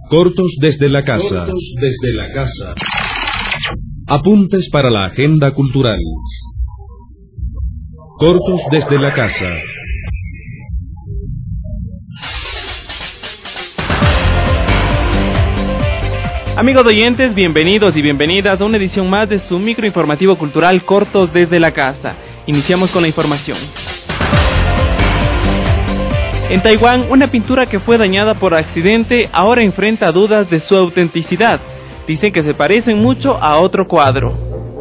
Cortos desde la casa. Cortos desde la casa. Apuntes para la agenda cultural. Cortos desde la casa. Amigos oyentes, bienvenidos y bienvenidas a una edición más de su microinformativo cultural Cortos desde la casa. Iniciamos con la información. En Taiwán, una pintura que fue dañada por accidente ahora enfrenta dudas de su autenticidad. Dicen que se parecen mucho a otro cuadro.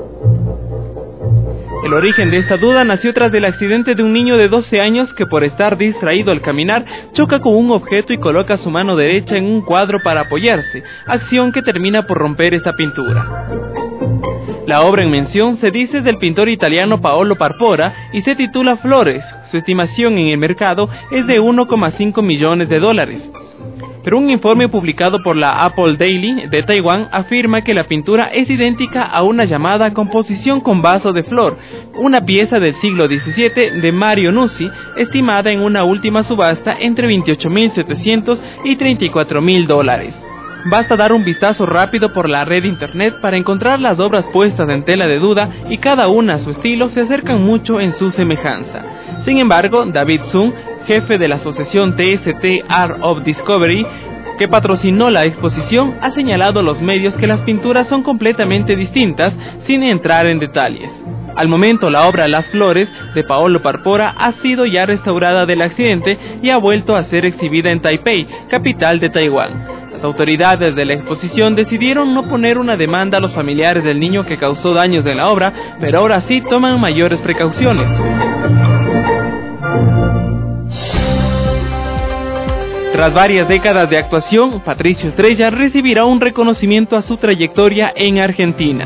El origen de esta duda nació tras el accidente de un niño de 12 años que por estar distraído al caminar choca con un objeto y coloca su mano derecha en un cuadro para apoyarse, acción que termina por romper esa pintura. La obra en mención se dice es del pintor italiano Paolo Parpora y se titula Flores. Su estimación en el mercado es de $1,5 millones. Pero un informe publicado por la Apple Daily de Taiwán afirma que la pintura es idéntica a una llamada composición con vaso de flor, una pieza del siglo XVII de Mario Nuzzi, estimada en una última subasta entre $28.700 y $34.000. Basta dar un vistazo rápido por la red internet para encontrar las obras puestas en tela de duda y cada una a su estilo se acercan mucho en su semejanza. Sin embargo, David Sun, jefe de la asociación TST Art of Discovery, que patrocinó la exposición, ha señalado a los medios que las pinturas son completamente distintas sin entrar en detalles. Al momento, la obra Las Flores, de Paolo Parpora, ha sido ya restaurada del accidente y ha vuelto a ser exhibida en Taipei, capital de Taiwán. Las autoridades de la exposición decidieron no poner una demanda a los familiares del niño que causó daños en la obra, pero ahora sí toman mayores precauciones. Tras varias décadas de actuación, Patricio Estrella recibirá un reconocimiento a su trayectoria en Argentina.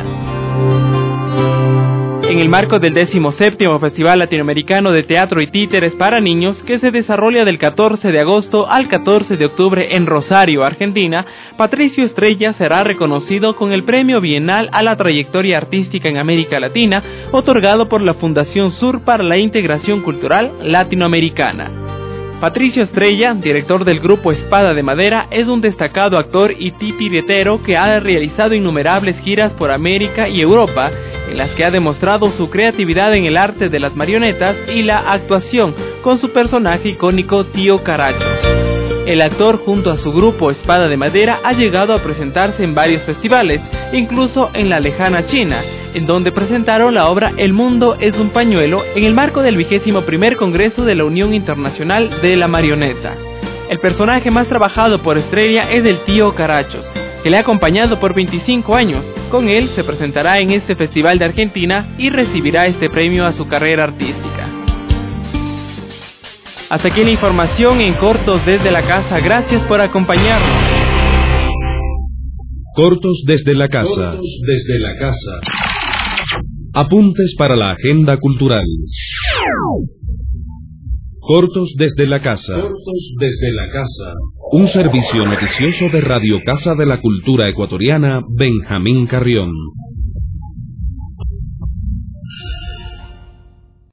En el marco del 17º Festival Latinoamericano de Teatro y Títeres para Niños, que se desarrolla del 14 de agosto al 14 de octubre en Rosario, Argentina, Patricio Estrella será reconocido con el Premio Bienal a la Trayectoria Artística en América Latina, otorgado por la Fundación Sur para la Integración Cultural Latinoamericana. Patricio Estrella, director del grupo Espada de Madera, es un destacado actor y titiritero que ha realizado innumerables giras por América y Europa, en las que ha demostrado su creatividad en el arte de las marionetas y la actuación con su personaje icónico Tío Carachos. El actor, junto a su grupo Espada de Madera, ha llegado a presentarse en varios festivales, incluso en la lejana China, en donde presentaron la obra El mundo es un pañuelo en el marco del 21º Congreso de la Unión Internacional de la Marioneta. El personaje más trabajado por Estrella es el Tío Carachos, que le ha acompañado por 25 años. Con él se presentará en este festival de Argentina y recibirá este premio a su carrera artística. Hasta aquí la información en Cortos desde la casa. Gracias por acompañarnos. Cortos desde la casa. Cortos desde la casa. Apuntes para la agenda cultural. Cortos desde la casa. Cortos desde la casa. Un servicio noticioso de Radio Casa de la Cultura Ecuatoriana, Benjamín Carrión.